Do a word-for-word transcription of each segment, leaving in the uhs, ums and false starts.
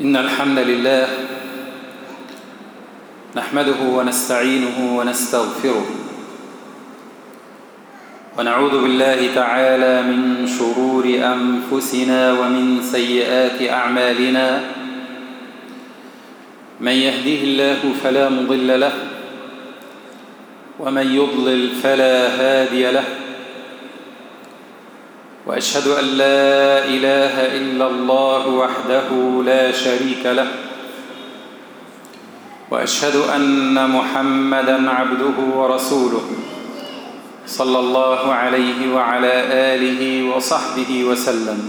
إن الحمد لله نحمده ونستعينه ونستغفره ونعوذ بالله تعالى من شرور أنفسنا ومن سيئات أعمالنا. من يهده الله فلا مضل له ومن يضلل فلا هادي له، وأشهد أن لا إله إلا الله وحده لا شريك له، وأشهد أن محمدًا عبده ورسوله صلى الله عليه وعلى آله وصحبه وسلم.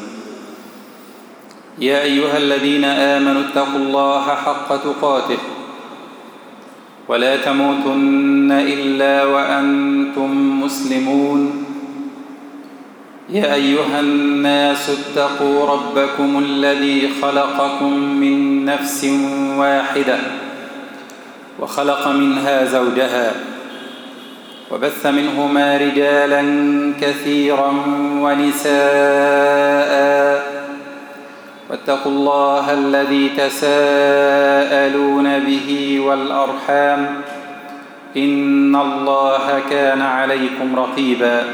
يا أيها الذين آمنوا اتقوا الله حق تقاته ولا تموتن إلا وأنتم مسلمون. يا أيها الناس اتقوا ربكم الذي خلقكم من نفس واحدة وخلق منها زوجها وبث منهما رجالا كثيرا ونساء، واتقوا الله الذي تساءلون به والأرحام إن الله كان عليكم رقيبا.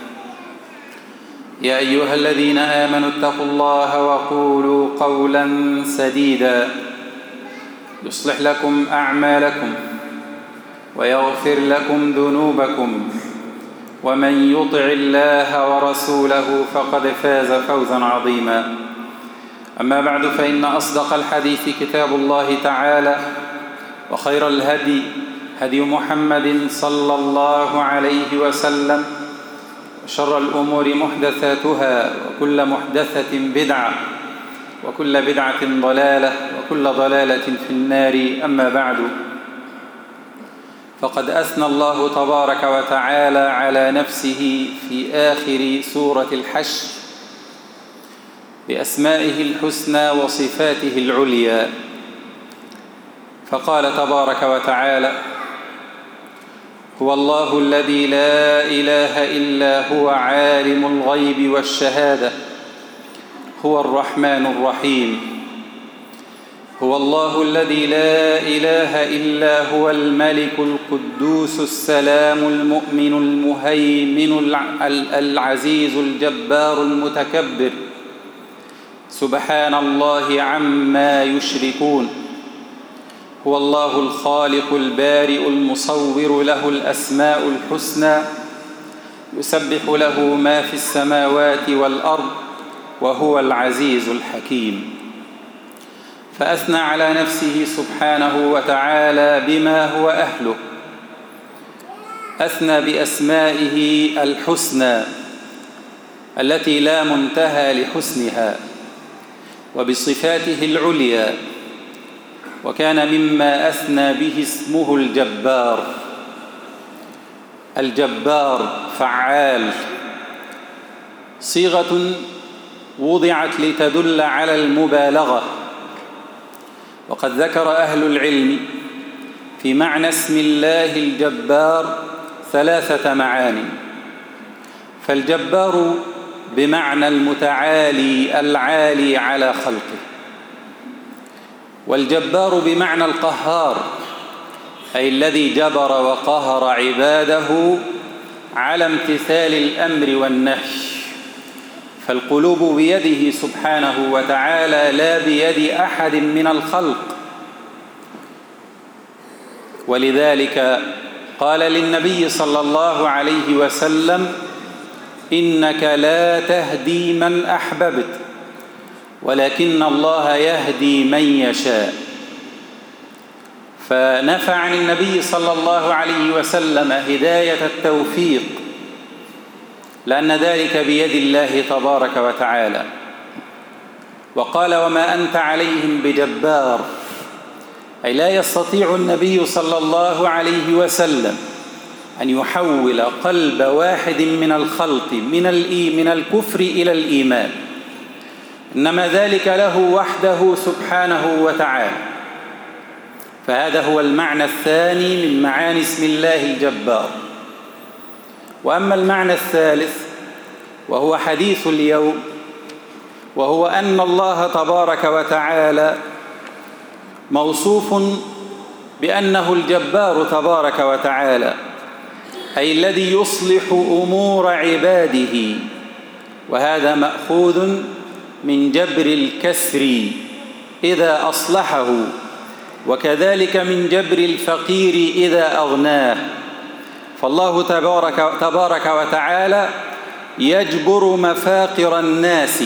يا أيها الذين آمنوا اتقوا الله وقولوا قولا سديدا يصلح لكم أعمالكم ويغفر لكم ذنوبكم، ومن يطع الله ورسوله فقد فاز فوزا عظيما. أما بعد، فإن أصدق الحديث كتاب الله تعالى، وخير الهدي هدي محمد صلى الله عليه وسلم، وشر الأمور محدثاتها، وكل محدثة بدعة، وكل بدعة ضلالة، وكل ضلالة في النار. أما بعد، فقد أثنى الله تبارك وتعالى على نفسه في آخر سورة الحشر بأسمائه الحسنى وصفاته العليا، فقال تبارك وتعالى: هو الله الذي لا إله إلا هو عالم الغيب والشهادة هو الرحمن الرحيم. هو الله الذي لا إله إلا هو الملك القدوس السلام المؤمن المهيمن العزيز الجبار المتكبر، سبحان الله عما يشركون. هو الله الخالق البارئ المصور، له الأسماء الحسنى، يسبح له ما في السماوات والأرض، وهو العزيز الحكيم. فأثنى على نفسه سبحانه وتعالى بما هو أهله، أثنى بأسمائه الحسنى التي لا منتهى لحسنها، وبصفاته العليا، وكان مما أثنى به اسمه الجبار. الجبار فعال، صيغة وضعت لتدل على المبالغة. وقد ذكر أهل العلم في معنى اسم الله الجبار ثلاثة معاني. فالجبار بمعنى المتعالي العالي على خلقه، والجبار بمعنى القهار، أي الذي جبر وقهر عباده على امتثال الأمر والنهي. فالقلوب بيده سبحانه وتعالى لا بيد أحد من الخلق، ولذلك قال للنبي صلى الله عليه وسلم: إنك لا تهدي من أحببت ولكن الله يهدي من يشاء. فنفى عن النبي صلى الله عليه وسلم هداية التوفيق، لأن ذلك بيد الله تبارك وتعالى. وقال: وما أنت عليهم بجبار، أي لا يستطيع النبي صلى الله عليه وسلم أن يحول قلب واحد من الخلق من من الكفر إلى الإيمان، إنما ذلك له وحده سبحانه وتعالى. فهذا هو المعنى الثاني من معاني اسم الله الجبار. وأما المعنى الثالث وهو حديث اليوم، وهو أن الله تبارك وتعالى موصوف بأنه الجبار تبارك وتعالى، أي الذي يصلح أمور عباده، وهذا مأخوذ من جبر الكسر إذا أصلحه، وكذلك من جبر الفقير إذا أغناه. فالله تبارك, تبارك وتعالى يجبر مفاقر الناس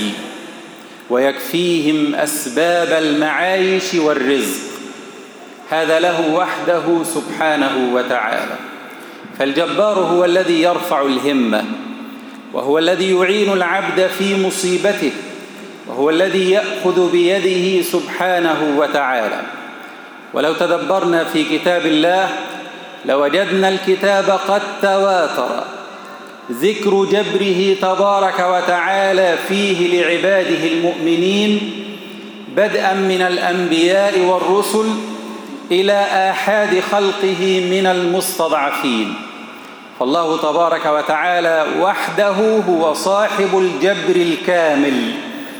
ويكفيهم أسباب المعايش والرزق، هذا له وحده سبحانه وتعالى. فالجبار هو الذي يرفع الهمة، وهو الذي يعين العبد في مصيبته، وهو الذي يأخذ بيده سبحانه وتعالى. ولو تدبرنا في كتاب الله لوجدنا الكتاب قد تواتر ذكر جبره تبارك وتعالى فيه لعباده المؤمنين، بدءا من الأنبياء والرسل إلى آحاد خلقه من المستضعفين. فالله تبارك وتعالى وحده هو صاحب الجبر الكامل،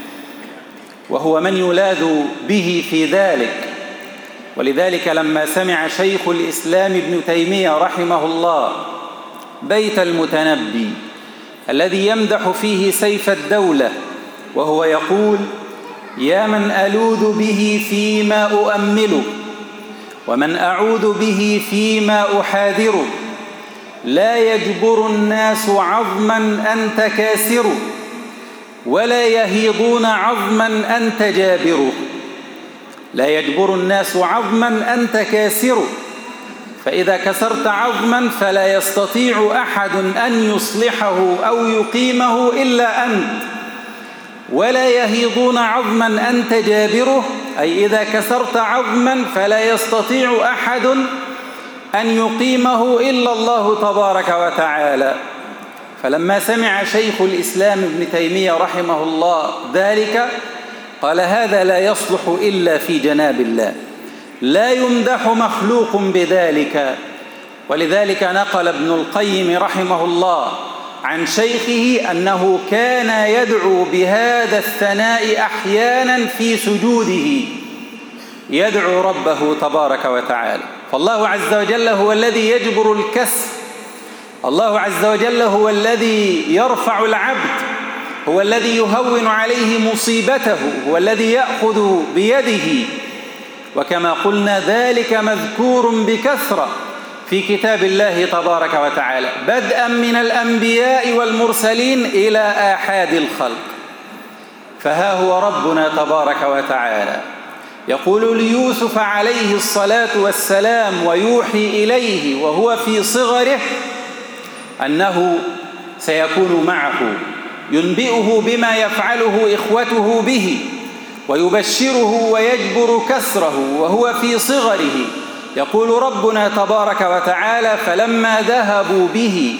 وهو من يلاذ به في ذلك. ولذلك لما سمع شيخ الإسلام ابن تيمية رحمه الله بيت المتنبي الذي يمدح فيه سيف الدولة، وهو يقول: يا من ألوذ به فيما أؤمله، ومن أعوذ به فيما أحاذره، لا يجبر الناس عظما أنت كاسره، ولا يهيضون عظما أنت جابره. لا يجبر الناس عظما أنت كاسره، فإذا كسرت عظما فلا يستطيع أحد أن يصلحه أو يقيمه إلا أنت. ولا يهيضون عظما أنت جابره، أي إذا كسرت عظما فلا يستطيع أحد أن يقيمه إلا الله تبارك وتعالى. فلما سمع شيخ الإسلام ابن تيمية رحمه الله ذلك قال: هذا لا يصلح إلا في جناب الله، لا يمدح مخلوق بذلك. ولذلك نقل ابن القيم رحمه الله عن شيخه أنه كان يدعو بهذا الثناء أحيانا في سجوده، يدعو ربه تبارك وتعالى. فالله عز وجل هو الذي يجبر الكسر، الله عز وجل هو الذي يرفع العبد، هو الذي يهون عليه مصيبته، هو الذي يأخذ بيده. وكما قلنا ذلك مذكور بكثرة في كتاب الله تبارك وتعالى، بدءا من الأنبياء والمرسلين إلى آحاد الخلق. فها هو ربنا تبارك وتعالى يقول ليوسف عليه الصلاة والسلام ويوحي إليه وهو في صغره أنه سيكون معه، ينبئه بما يفعله إخوته به، ويبشره ويجبر كسره وهو في صغره. يقول ربنا تبارك وتعالى: فلما ذهبوا به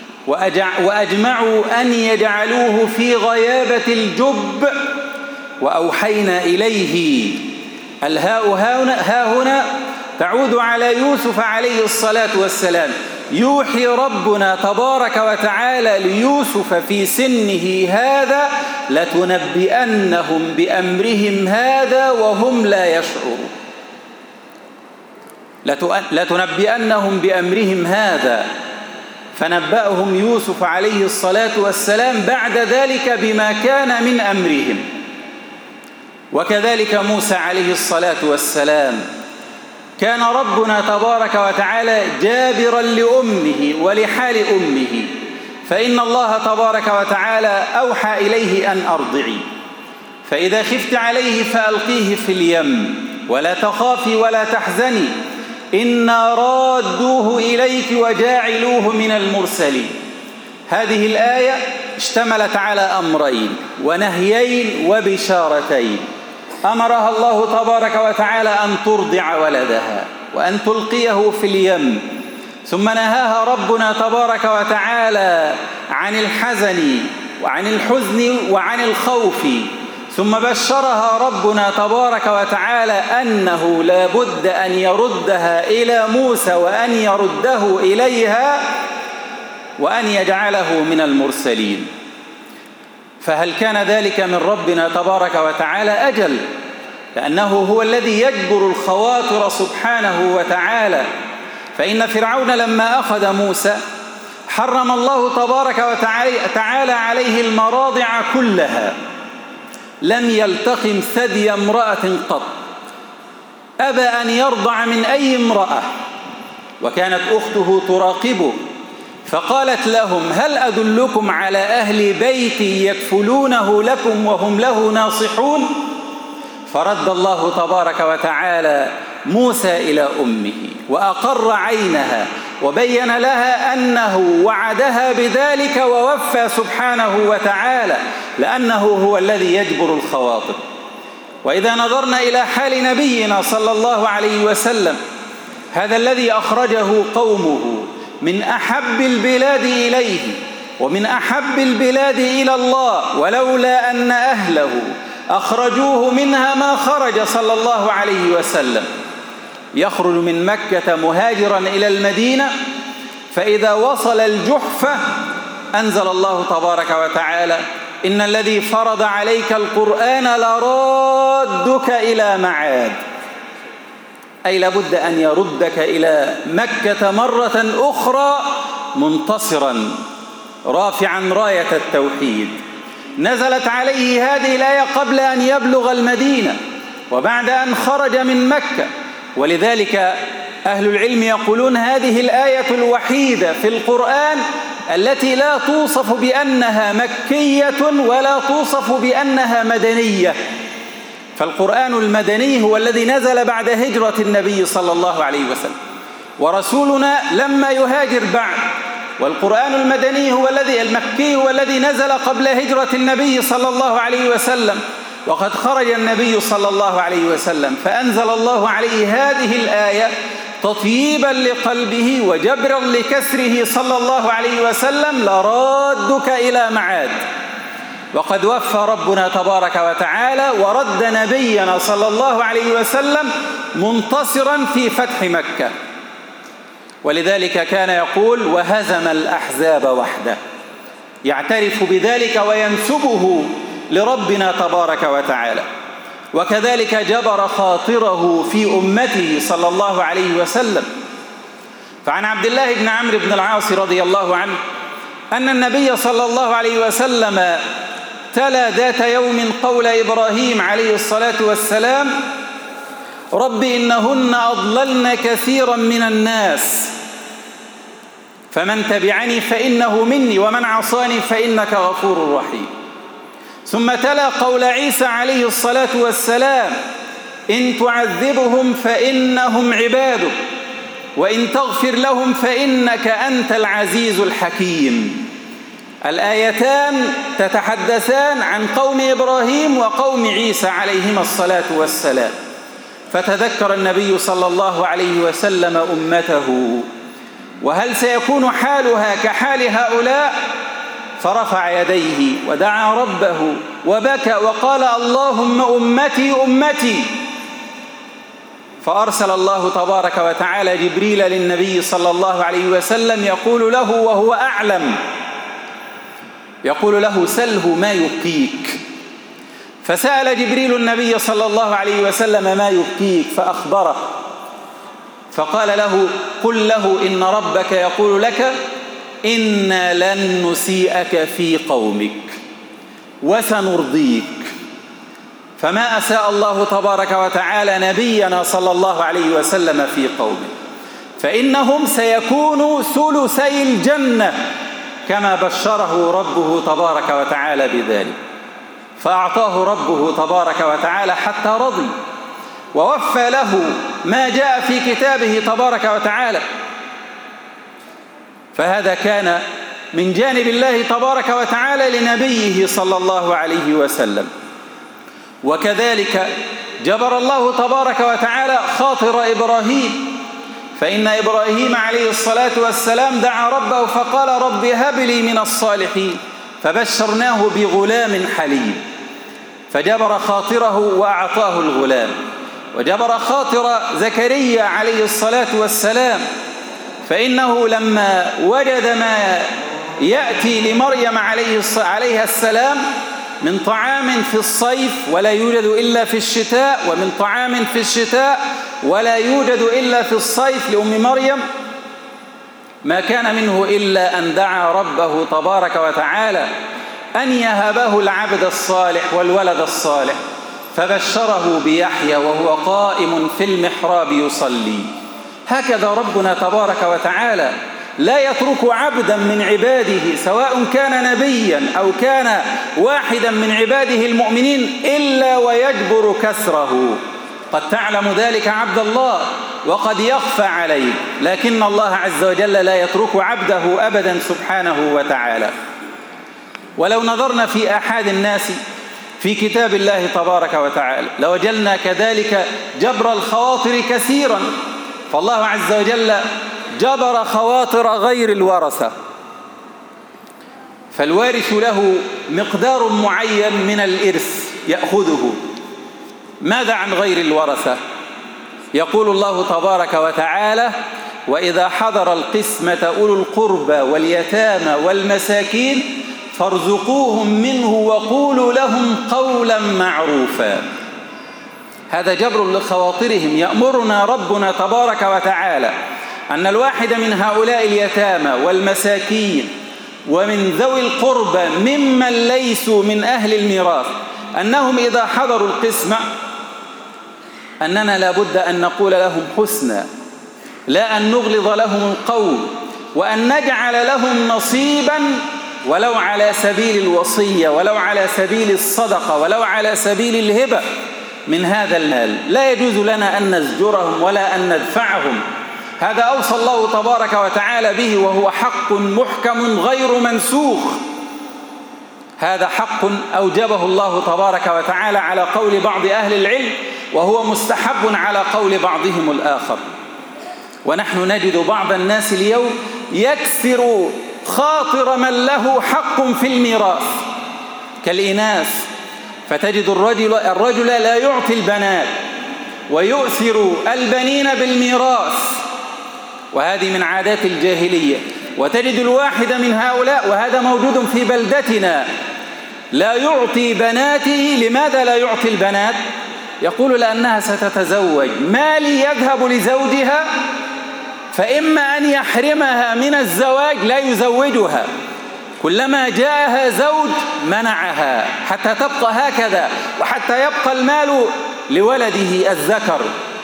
وأجمعوا أن يجعلوه في غيابة الجب وأوحينا إليه. الهاء ها هنا تعود على يوسف عليه الصلاة والسلام. يوحي ربنا تبارك وتعالى ليوسف في سنه هذا: لتنبئنهم بأمرهم هذا وهم لا يشعرون. لتنبئنهم بأمرهم هذا، فنبأهم يوسف عليه الصلاة والسلام بعد ذلك بما كان من أمرهم. وكذلك موسى عليه الصلاة والسلام كان ربنا تبارك وتعالى جابرا لأمه ولحال أمه، فإن الله تبارك وتعالى أوحى إليه أن أرضعي، فإذا خفت عليه فألقيه في اليم ولا تخافي ولا تحزني إنا رادوه إليك وجاعلوه من المرسلين. هذه الآية اشتملت على أمرين ونهيين وبشارتين. أمرها الله تبارك وتعالى أن ترضع ولدها وأن تلقيه في اليم، ثم نهاها ربنا تبارك وتعالى عن الحزن وعن الحزن وعن الخوف، ثم بشرها ربنا تبارك وتعالى أنه لا بد أن يردها إلى موسى وأن يرده إليها وأن يجعله من المرسلين. فهل كان ذلك من ربنا تبارك وتعالى؟ أجل، لأنه هو الذي يجبر الخواطر سبحانه وتعالى. فإن فرعون لما أخذ موسى حرم الله تبارك وتعالى عليه المراضع كلها، لم يلتقم ثدي امرأة قط، أبى أن يرضع من أي امرأة، وكانت أخته تراقبه فقالت لهم: هل أدلكم على أهل بيت يكفلونه لكم وهم له ناصحون؟ فرد الله تبارك وتعالى موسى إلى أمه وأقر عينها وبين لها أنه وعدها بذلك ووفى سبحانه وتعالى، لأنه هو الذي يجبر الخواطر. وإذا نظرنا إلى حال نبينا صلى الله عليه وسلم، هذا الذي أخرجه قومه من أحب البلاد إليه ومن أحب البلاد إلى الله، ولولا أن أهله أخرجوه منها ما خرج صلى الله عليه وسلم. يخرج من مكة مهاجرا إلى المدينة، فإذا وصل الجحفة أنزل الله تبارك وتعالى: إن الذي فرض عليك القرآن لرادك إلى معاد، أي لابد أن يردك إلى مكة مرة أخرى منتصرا رافعا راية التوحيد. نزلت عليه هذه الآية قبل أن يبلغ المدينة وبعد أن خرج من مكة، ولذلك أهل العلم يقولون هذه الآية الوحيدة في القرآن التي لا توصف بأنها مكية ولا توصف بأنها مدنية. فالقرآن المدني هو الذي نزل بعد هجرة النبي صلى الله عليه وسلم، ورسولنا لما يهاجر بعد. والقرآن المدني هو الذي المكي هو الذي نزل قبل هجرة النبي صلى الله عليه وسلم، وقد خرج النبي صلى الله عليه وسلم، فأنزل الله عليه هذه الآية تطييبا لقلبه وجبرا لكسره صلى الله عليه وسلم: لرادك إلى معاد. وقد وفى ربنا تبارك وتعالى ورد نبينا صلى الله عليه وسلم منتصرا في فتح مكة. ولذلك كان يقول: وهزم الأحزاب وحده، يعترف بذلك وينسبه لربنا تبارك وتعالى. وكذلك جبر خاطره في أمته صلى الله عليه وسلم. فعن عبد الله بن عمرو بن العاص رضي الله عنه أن النبي صلى الله عليه وسلم تلا ذات يوم قول إبراهيم عليه الصلاة والسلام: رب إنهن أضللن كثيرا من الناس فمن تبعني فإنه مني ومن عصاني فإنك غفور رحيم. ثم تلا قول عيسى عليه الصلاة والسلام: إن تعذبهم فإنهم عبادك وإن تغفر لهم فإنك أنت العزيز الحكيم. الآيتان تتحدثان عن قوم إبراهيم وقوم عيسى عليهما الصلاة والسلام. فتذكر النبي صلى الله عليه وسلم أمته، وهل سيكون حالها كحال هؤلاء؟ فرفع يديه ودعا ربه وبكى وقال: اللهم أمتي أمتي. فأرسل الله تبارك وتعالى جبريل للنبي صلى الله عليه وسلم يقول له وهو أعلم، يقول له: سله ما يبكيك. فسأل جبريل النبي صلى الله عليه وسلم: ما يبكيك؟ فأخبره، فقال له: قل له إن ربك يقول لك إنا لن نسيئك في قومك وسنرضيك. فما أساء الله تبارك وتعالى نبينا صلى الله عليه وسلم في قومه، فإنهم سيكونوا ثلثي الجنة كما بشره ربه تبارك وتعالى بذلك. فأعطاه ربه تبارك وتعالى حتى رضي، ووفى له ما جاء في كتابه تبارك وتعالى. فهذا كان من جانب الله تبارك وتعالى لنبيه صلى الله عليه وسلم. وكذلك جبر الله تبارك وتعالى خاطر إبراهيم، فإن إبراهيم عليه الصلاة والسلام دعا ربه فقال: رب هب لي من الصالحين، فبشرناه بغلام حليم، فجبر خاطره وأعطاه الغلام. وجبر خاطر زكريا عليه الصلاة والسلام، فإنه لما وجد ما يأتي لمريم عليها السلام من طعام في الصيف ولا يوجد إلا في الشتاء، ومن طعام في الشتاء ولا يوجد إلا في الصيف لأم مريم، ما كان منه إلا أن دعا ربه تبارك وتعالى أن يهبه العبد الصالح والولد الصالح، فبشره بيحيى وهو قائم في المحراب يصلي. هكذا ربنا تبارك وتعالى لا يترك عبدا من عباده سواء كان نبيا أو كان واحدا من عباده المؤمنين إلا ويجبر كسره. قد تعلم ذلك عبد الله وقد يخفى عليك، لكن الله عز وجل لا يترك عبده أبدا سبحانه وتعالى. ولو نظرنا في أحد الناس في كتاب الله تبارك وتعالى لوجدنا كذلك جبر الخواطر كثيرا، فالله عز وجل جبر خواطر غير الورثة، فالوارث له مقدار معين من الإرث يأخذه. ماذا عن غير الورثة؟ يقول الله تبارك وتعالى: وإذا حضر القسمة أولو القربى واليتامى والمساكين فارزقوهم منه وقولوا لهم قولا معروفا. هذا جبر لخواطرهم. يأمرنا ربنا تبارك وتعالى أن الواحد من هؤلاء اليتامى والمساكين ومن ذوي القربى ممن ليسوا من أهل الميراث أنهم إذا حضروا القسمة أننا لابد أن نقول لهم حسنا، لا أن نغلظ لهم القول، وأن نجعل لهم نصيبا ولو على سبيل الوصية، ولو على سبيل الصدقة، ولو على سبيل الهبة من هذا المال. لا يجوز لنا أن نزجرهم ولا أن ندفعهم. هذا أوصى الله تبارك وتعالى به، وهو حق محكم غير منسوخ. هذا حق أوجبه الله تبارك وتعالى على قول بعض أهل العلم، وهو مستحب على قول بعضهم الآخر. ونحن نجد بعض الناس اليوم يكسر خاطر من له حق في الميراث كالإناث، فتجد الرجل, الرجل لا يعطي البنات ويؤثر البنين بالميراث، وهذه من عادات الجاهلية. وتجد الواحد من هؤلاء، وهذا موجود في بلدتنا، لا يعطي بناته. لماذا لا يعطي البنات؟ يقول لأنها ستتزوج، مالي يذهب لزوجها، فإما أن يحرمها من الزواج لا يزوجها، كلما جاءها زوج منعها حتى تبقى هكذا، وحتى يبقى المال لولده الذكر،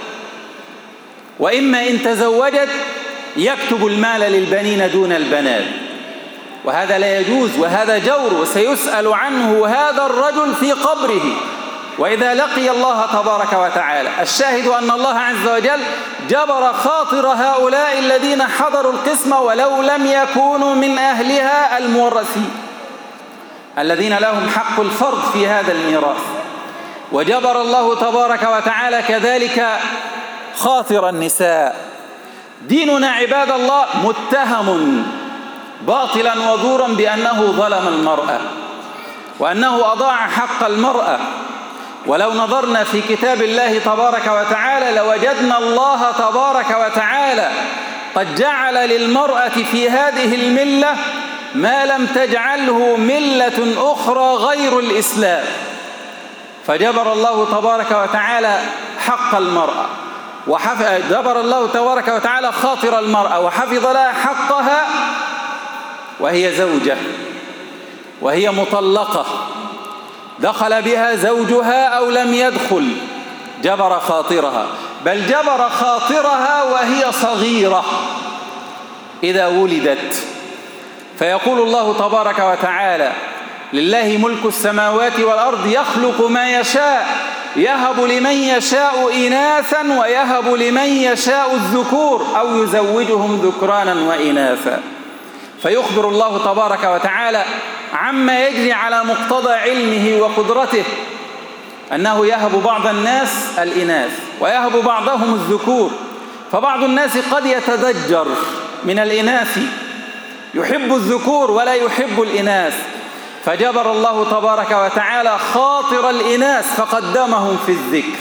وإما إن تزوجت يكتب المال للبنين دون البنات، وهذا لا يجوز، وهذا جور، وسيسأل عنه هذا الرجل في قبره وإذا لقي الله تبارك وتعالى. الشاهد أن الله عز وجل جبر خاطر هؤلاء الذين حضروا القسمة ولو لم يكونوا من أهلها المورثين الذين لهم حق الفرض في هذا الميراث. وجبر الله تبارك وتعالى كذلك خاطر النساء. ديننا عباد الله متهم باطلا وزورا بأنه ظلم المرأة وأنه أضاع حق المرأة. ولو نظرنا في كتاب الله تبارك وتعالى لوجدنا الله تبارك وتعالى قد جعل للمرأة في هذه الملة ما لم تجعله ملة أخرى غير الإسلام. فجبر الله تبارك وتعالى حق المرأة، وجبر الله تبارك وتعالى خاطر المرأة، وحفظ لها حقها وهي زوجة وهي مطلقة، دخل بها زوجها أو لم يدخل، جبر خاطرها، بل جبر خاطرها وهي صغيرة إذا ولدت. فيقول الله تبارك وتعالى: لله ملك السماوات والأرض يخلق ما يشاء يهب لمن يشاء إناثا ويهب لمن يشاء الذكور أو يزوجهم ذكرانا وإناثا. فيخبر الله تبارك وتعالى عما يجري على مقتضى علمه وقدرته، أنه يهب بعض الناس الإناث ويهب بعضهم الذكور. فبعض الناس قد يتضجر من الإناث، يحب الذكور ولا يحب الإناث، فجبر الله تبارك وتعالى خاطر الإناث فقدمهم في الذكر،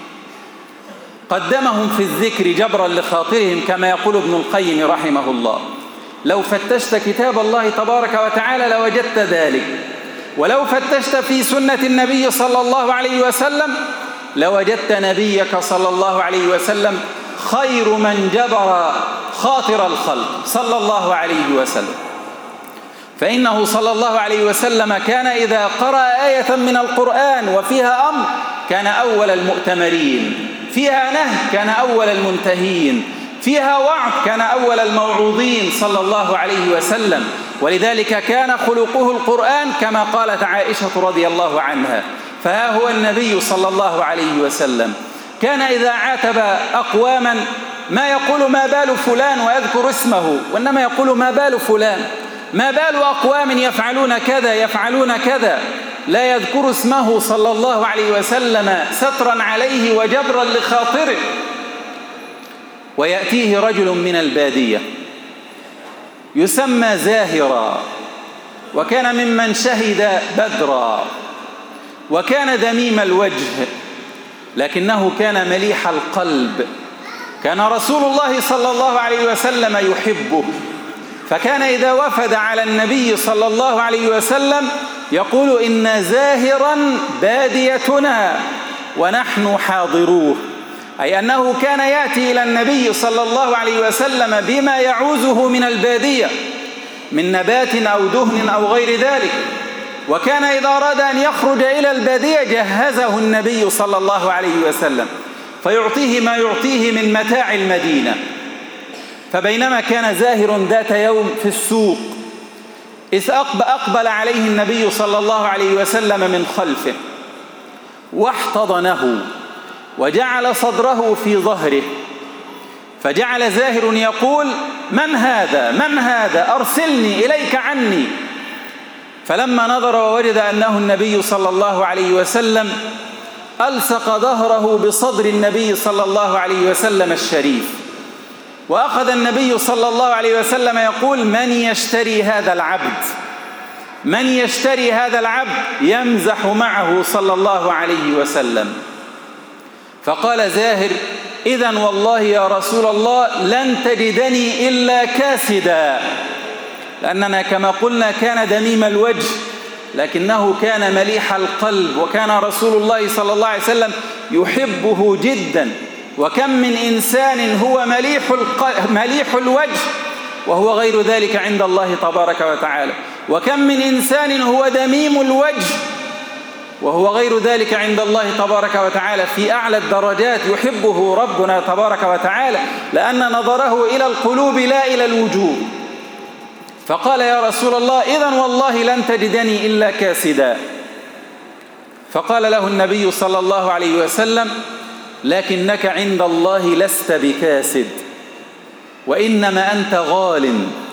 قدمهم في الذكر جبرا لخاطرهم، كما يقول ابن القيم رحمه الله: لو فتشت كتاب الله تبارك وتعالى لوجدت ذلك. ولو فتشت في سنة النبي صلى الله عليه وسلم لوجدت نبيك صلى الله عليه وسلم خير من جبر خاطر الخلق صلى الله عليه وسلم. فإنه صلى الله عليه وسلم كان إذا قرأ آية من القرآن وفيها أمر كان أول المؤتمرين، فيها نهي كان أول المنتهين، فيها وعظ كان أول الموعوظين صلى الله عليه وسلم. ولذلك كان خلقه القرآن كما قالت عائشة رضي الله عنها. فها هو النبي صلى الله عليه وسلم كان إذا عاتب أقواما ما يقول ما بال فلان ويذكر اسمه، وإنما يقول ما بال فلان، ما بال أقوام يفعلون كذا يفعلون كذا، لا يذكر اسمه صلى الله عليه وسلم سترا عليه وجبرا لخاطره. ويأتيه رجل من البادية يسمى زاهرا، وكان ممن شهد بدرا، وكان ذميم الوجه، لكنه كان مليح القلب، كان رسول الله صلى الله عليه وسلم يحبه. فكان إذا وفد على النبي صلى الله عليه وسلم يقول إن زاهرا باديتنا ونحن حاضروه، أي أنه كان يأتي إلى النبي صلى الله عليه وسلم بما يعوزه من البادية من نبات أو دهن أو غير ذلك. وكان إذا أراد أن يخرج إلى البادية جهزه النبي صلى الله عليه وسلم فيعطيه ما يعطيه من متاع المدينة. فبينما كان زاهر ذات يوم في السوق إذ أقبل عليه النبي صلى الله عليه وسلم من خلفه واحتضنه وجعل صدره في ظهره، فجعل زاهر يقول من هذا من هذا أرسلني إليك عني. فلما نظر ووجد أنه النبي صلى الله عليه وسلم ألصق ظهره بصدر النبي صلى الله عليه وسلم الشريف، وأخذ النبي صلى الله عليه وسلم يقول من يشتري هذا العبد من يشتري هذا العبد يمزح معه صلى الله عليه وسلم. فقال زاهر إذن والله يا رسول الله لن تجدني إلا كاسدا، لأننا كما قلنا كان دميم الوجه لكنه كان مليح القلب، وكان رسول الله صلى الله عليه وسلم يحبه جدا. وكم من إنسان هو مليح, مليح الوجه وهو غير ذلك عند الله تبارك وتعالى، وكم من إنسان هو دميم الوجه وهو غير ذلك عند الله تبارك وتعالى في أعلى الدرجات، يحبه ربنا تبارك وتعالى لأن نظره إلى القلوب لا إلى الوجوه. فقال يا رسول الله إذن والله لن تجدني إلا كاسدا. فقال له النبي صلى الله عليه وسلم لكنك عند الله لست بكاسد وإنما أنت غال.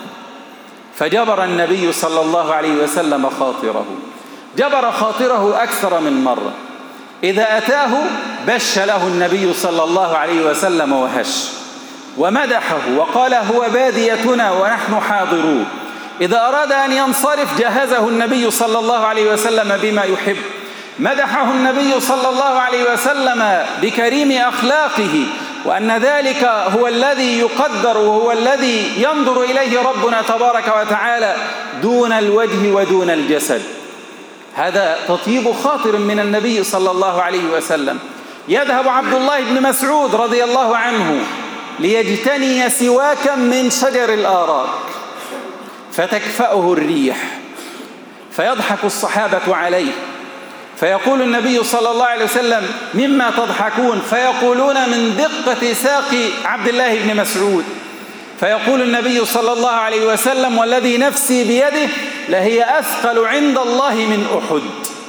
فجبر النبي صلى الله عليه وسلم خاطره، جبر خاطره أكثر من مرة. إذا أتاه بش له النبي صلى الله عليه وسلم وهش ومدحه وقال هو باديتنا ونحن حاضروه. إذا أراد أن ينصرف جهزه النبي صلى الله عليه وسلم بما يحب، مدحه النبي صلى الله عليه وسلم بكريم أخلاقه، وأن ذلك هو الذي يقدر وهو الذي ينظر إليه ربنا تبارك وتعالى دون الوجه ودون الجسد. هذا تطيب خاطر من النبي صلى الله عليه وسلم. يذهب عبد الله بن مسعود رضي الله عنه ليجتني سواكا من شجر الآراك فتكفأه الريح فيضحك الصحابة عليه، فيقول النبي صلى الله عليه وسلم مما تضحكون؟ فيقولون من دقة ساق عبد الله بن مسعود. فيقول النبي صلى الله عليه وسلم والذي نفسي بيده لهي أثقل عند الله من أحد.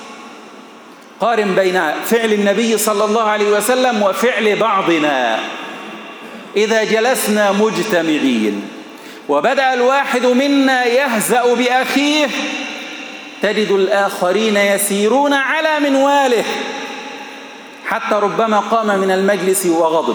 قارن بين فعل النبي صلى الله عليه وسلم وفعل بعضنا. إذا جلسنا مجتمعين وبدأ الواحد منا يهزأ بأخيه تجد الآخرين يسيرون على منواله حتى ربما قام من المجلس وغضب.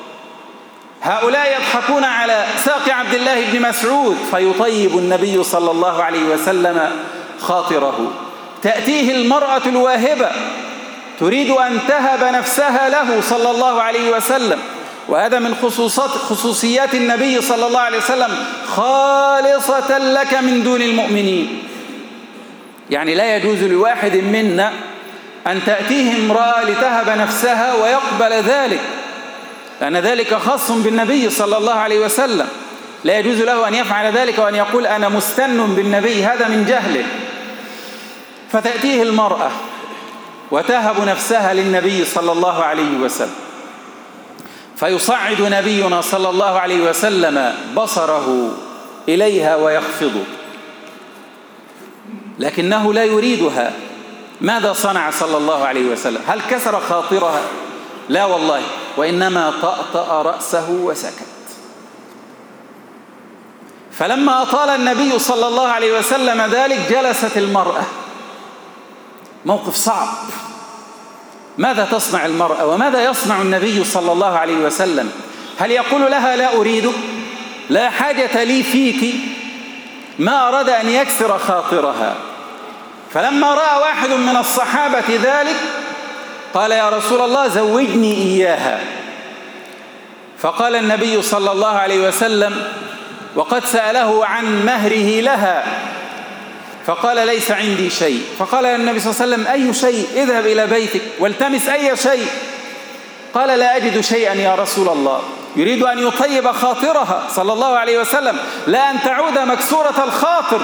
هؤلاء يضحكون على ساق عبد الله بن مسعود فيطيب النبي صلى الله عليه وسلم خاطره. تأتيه المرأة الواهبة تريد أن تهب نفسها له صلى الله عليه وسلم، وهذا من خصوصات خصوصيات النبي صلى الله عليه وسلم، خالصة لك من دون المؤمنين. يعني لا يجوز لواحد منا أن تأتيه امرأة لتهب نفسها ويقبل ذلك، لأن ذلك خاص بالنبي صلى الله عليه وسلم. لا يجوز له أن يفعل ذلك وأن يقول أنا مستن بالنبي، هذا من جهله. فتأتيه المرأة وتهب نفسها للنبي صلى الله عليه وسلم، فيصعد نبينا صلى الله عليه وسلم بصره إليها ويخفضه، لكنه لا يريدها. ماذا صنع صلى الله عليه وسلم؟ هل كسر خاطرها؟ لا والله، وإنما طأطأ رأسه وسكت. فلما أطال النبي صلى الله عليه وسلم ذلك جلست المرأة. موقف صعب. ماذا تصنع المرأة وماذا يصنع النبي صلى الله عليه وسلم؟ هل يقول لها لا أريده؟ لا حاجة لي فيك؟ ما أراد أن يكسر خاطرها. فلما رأى واحد من الصحابة ذلك قال يا رسول الله زوجني إياها. فقال النبي صلى الله عليه وسلم وقد سأله عن مهره لها، فقال ليس عندي شيء. فقال النبي صلى الله عليه وسلم أي شيء؟ اذهب إلى بيتك والتمس أي شيء. قال لا أجد شيئا يا رسول الله. يريد أن يطيب خاطرها صلى الله عليه وسلم، لا أن تعود مكسورة الخاطر.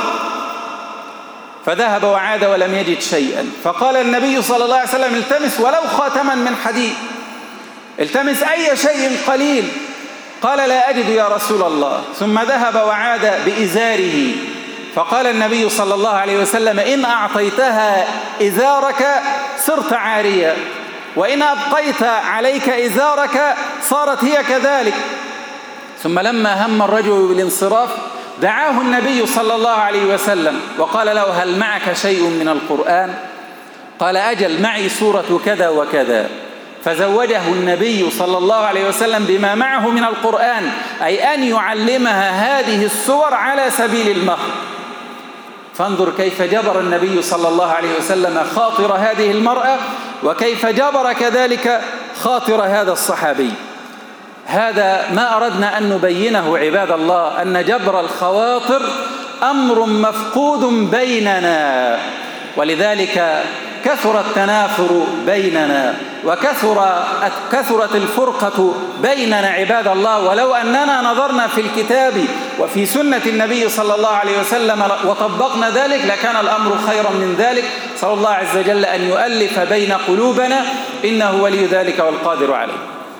فذهب وعاد ولم يجد شيئا. فقال النبي صلى الله عليه وسلم التمس ولو خاتما من حديد، التمس أي شيء قليل. قال لا أجد يا رسول الله. ثم ذهب وعاد بإزاره. فقال النبي صلى الله عليه وسلم إن أعطيتها إزارك صرت عاريا، وإن أبقيت عليك إزارك صارت هي كذلك. ثم لما هم الرجل بالانصراف دعاه النبي صلى الله عليه وسلم وقال له هل معك شيء من القرآن؟ قال أجل معي سورة كذا وكذا. فزوجه النبي صلى الله عليه وسلم بما معه من القرآن، أي أن يعلمها هذه السور على سبيل المهر. فانظر كيف جبر النبي صلى الله عليه وسلم خاطر هذه المرأة، وكيف جبر كذلك خاطر هذا الصحابي. هذا ما أردنا أن نبينه عباد الله، أن جبر الخواطر أمر مفقود بيننا، ولذلك كثر التنافر بيننا وكثر كثرت الفرقة بيننا عباد الله. ولو أننا نظرنا في الكتاب وفي سنة النبي صلى الله عليه وسلم وطبقنا ذلك لكان الأمر خيرا من ذلك. صلى الله عز وجل أن يؤلف بين قلوبنا، إنه ولي ذلك والقادر عليه.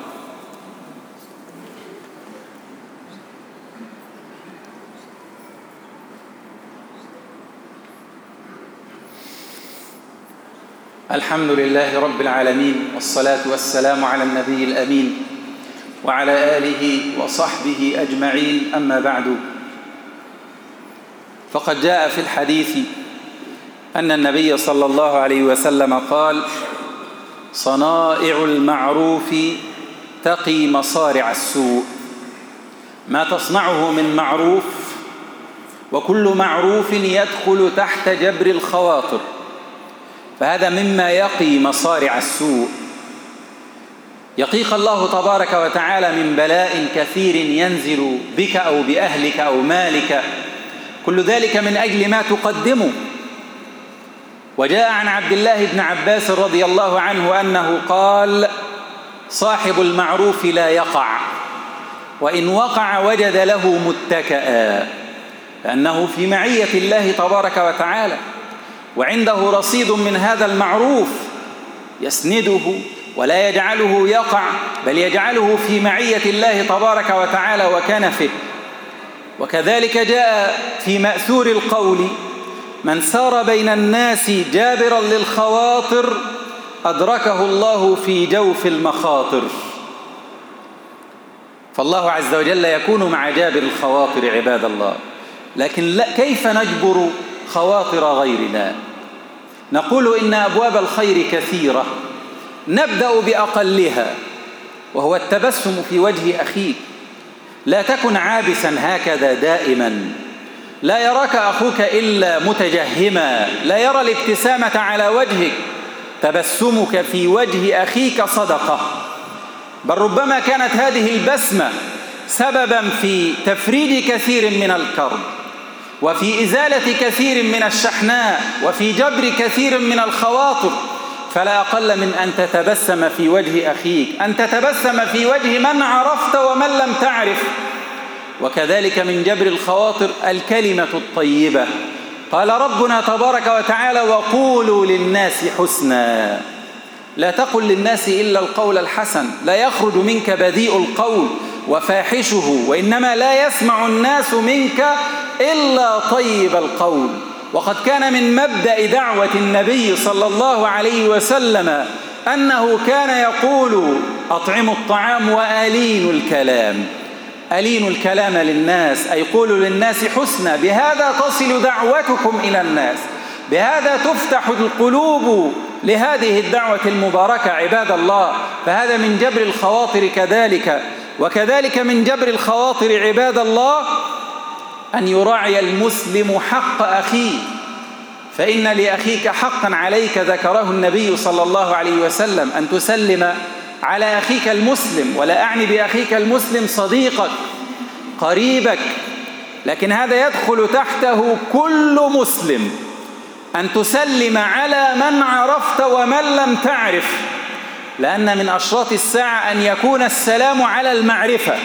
الحمد لله رب العالمين، والصلاة والسلام على النبي الأمين وعلى آله وصحبه أجمعين. أما بعد، فقد جاء في الحديث أن النبي صلى الله عليه وسلم قال صنائع المعروف تقي مصارع السوء. ما تصنعه من معروف، وكل معروف يدخل تحت جبر الخواطر، فهذا مما يقي مصارع السوء. يقيك الله تبارك وتعالى من بلاء كثير ينزل بك أو بأهلك أو مالك، كل ذلك من أجل ما تقدمه. وجاء عن عبد الله بن عباس رضي الله عنه أنه قال صاحب المعروف لا يقع، وإن وقع وجد له متكئا، لأنه في معية الله تبارك وتعالى، وعنده رصيد من هذا المعروف يسنده ولا يجعله يقع، بل يجعله في معية الله تبارك وتعالى وكنفه. وكذلك جاء في مأثور القول من سار بين الناس جابرا للخواطر أدركه الله في جوف المخاطر. فالله عز وجل يكون مع جابر الخواطر عباد الله، لكن لا، كيف نجبر خواطر غيرنا؟ نقول إن أبواب الخير كثيرة، نبدأ بأقلها وهو التبسم في وجه أخيك. لا تكن عابسا هكذا دائما، لا يراك أخوك إلا متجهما، لا يرى الابتسامة على وجهك. تبسمك في وجه أخيك صدقة، بل ربما كانت هذه البسمة سببا في تفريج كثير من الكرب وفي إزالة كثير من الشحناء وفي جبر كثير من الخواطر، فلا أقل من أن تتبسم في وجه أخيك، أن تتبسم في وجه من عرفت ومن لم تعرف. وكذلك من جبر الخواطر الكلمة الطيبة. قال ربنا تبارك وتعالى: وقولوا للناس حسنا. لا تقل للناس إلا القول الحسن، لا يخرج منك بذيء القول وفاحشه، وإنما لا يسمع الناس منك إلا طيب القول. وقد كان من مبدأ دعوة النبي صلى الله عليه وسلم أنه كان يقول: أطعموا الطعام وألينوا الكلام. ألينوا الكلام للناس، أي قولوا للناس حسنا، بهذا تصل دعوتكم إلى الناس، بهذا تفتح القلوب لهذه الدعوة المباركة عباد الله. فهذا من جبر الخواطر كذلك. وكذلك من جبر الخواطر عباد الله أن يراعي المسلم حق أخيه، فإن لأخيك حقا عليك ذكره النبي صلى الله عليه وسلم، أن تسلم على أخيك المسلم. ولا أعني بأخيك المسلم صديقك قريبك، لكن هذا يدخل تحته كل مسلم، أن تسلم على من عرفت ومن لم تعرف، لأن من أشراط الساعة أن يكون السلام على المعرفة،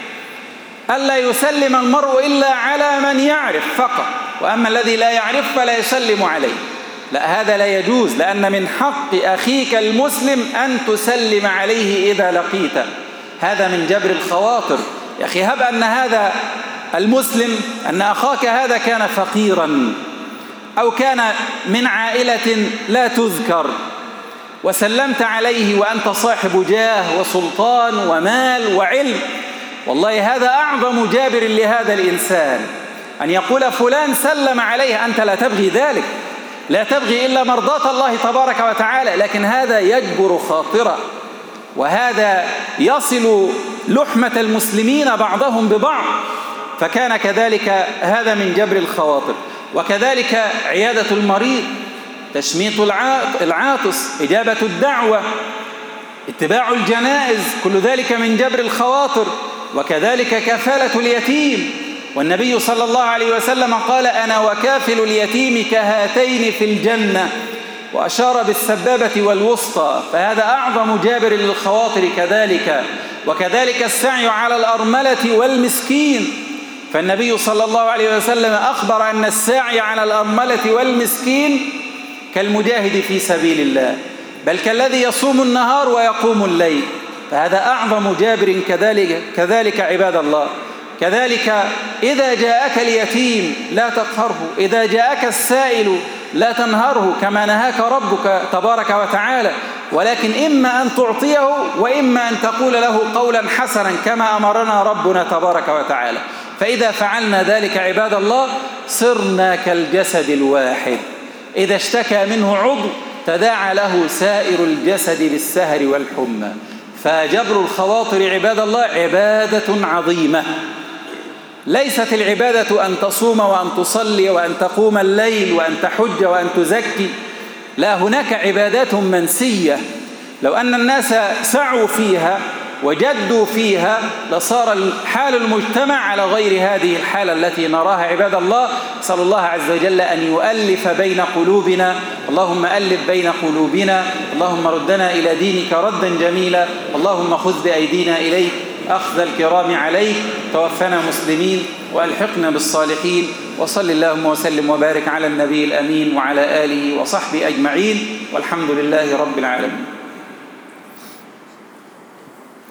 ألا يسلم المرء إلا على من يعرف فقط، وأما الذي لا يعرف فلا يسلم عليه. لا، هذا لا يجوز، لأن من حق أخيك المسلم أن تسلم عليه إذا لقيته. هذا من جبر الخواطر. يا أخي، هب أن هذا المسلم، أن أخاك هذا كان فقيرا أو كان من عائلة لا تذكر، وسلمت عليه وأنت صاحب جاه وسلطان ومال وعلم، والله هذا أعظم جابر لهذا الإنسان، أن يقول فلان سلم عليه. أنت لا تبغي ذلك، لا تبغي إلا مرضاة الله تبارك وتعالى، لكن هذا يجبر خاطره، وهذا يصل لحمة المسلمين بعضهم ببعض. فكان كذلك هذا من جبر الخواطر. وكذلك عيادة المريض، تشميت العاطس، إجابة الدعوة، اتباع الجنائز، كل ذلك من جبر الخواطر. وكذلك كفالة اليتيم، والنبي صلى الله عليه وسلم قال: أنا وكافل اليتيم كهاتين في الجنة، وأشار بالسبابة والوسطى، فهذا أعظم جابر للخواطر كذلك. وكذلك السعي على الأرملة والمسكين، فالنبي صلى الله عليه وسلم أخبر أن الساعي على الأرملة والمسكين كالمجاهد في سبيل الله، بل كالذي يصوم النهار ويقوم الليل، فهذا أعظم جابر كذلك, كذلك عباد الله. كذلك إذا جاءك اليتيم لا تقهره، إذا جاءك السائل لا تنهره، كما نهاك ربك تبارك وتعالى، ولكن إما أن تعطيه وإما أن تقول له قولا حسنا كما أمرنا ربنا تبارك وتعالى. فإذا فعلنا ذلك عباد الله صرنا كالجسد الواحد، إذا اشتكى منه عضو تداعى له سائر الجسد بالسهر والحمى. فجبر الخواطر عباد الله عبادة عظيمة. ليست العبادة أن تصوم وأن تصلي وأن تقوم الليل وأن تحج وأن تزكي، لا، هناك عبادات منسية لو أن الناس سعوا فيها وجدوا فيها لصار حال المجتمع على غير هذه الحالة التي نراها عباد الله. صلى الله عز وجل أن يؤلف بين قلوبنا، اللهم ألف بين قلوبنا، اللهم ردنا إلى دينك ردا جميلا، اللهم خذ بأيدينا إليك أخذ الكرام عليك، توفنا مسلمين وألحقنا بالصالحين. وصل اللهم وسلم وبارك على النبي الأمين وعلى آله وصحبه أجمعين، والحمد لله رب العالمين.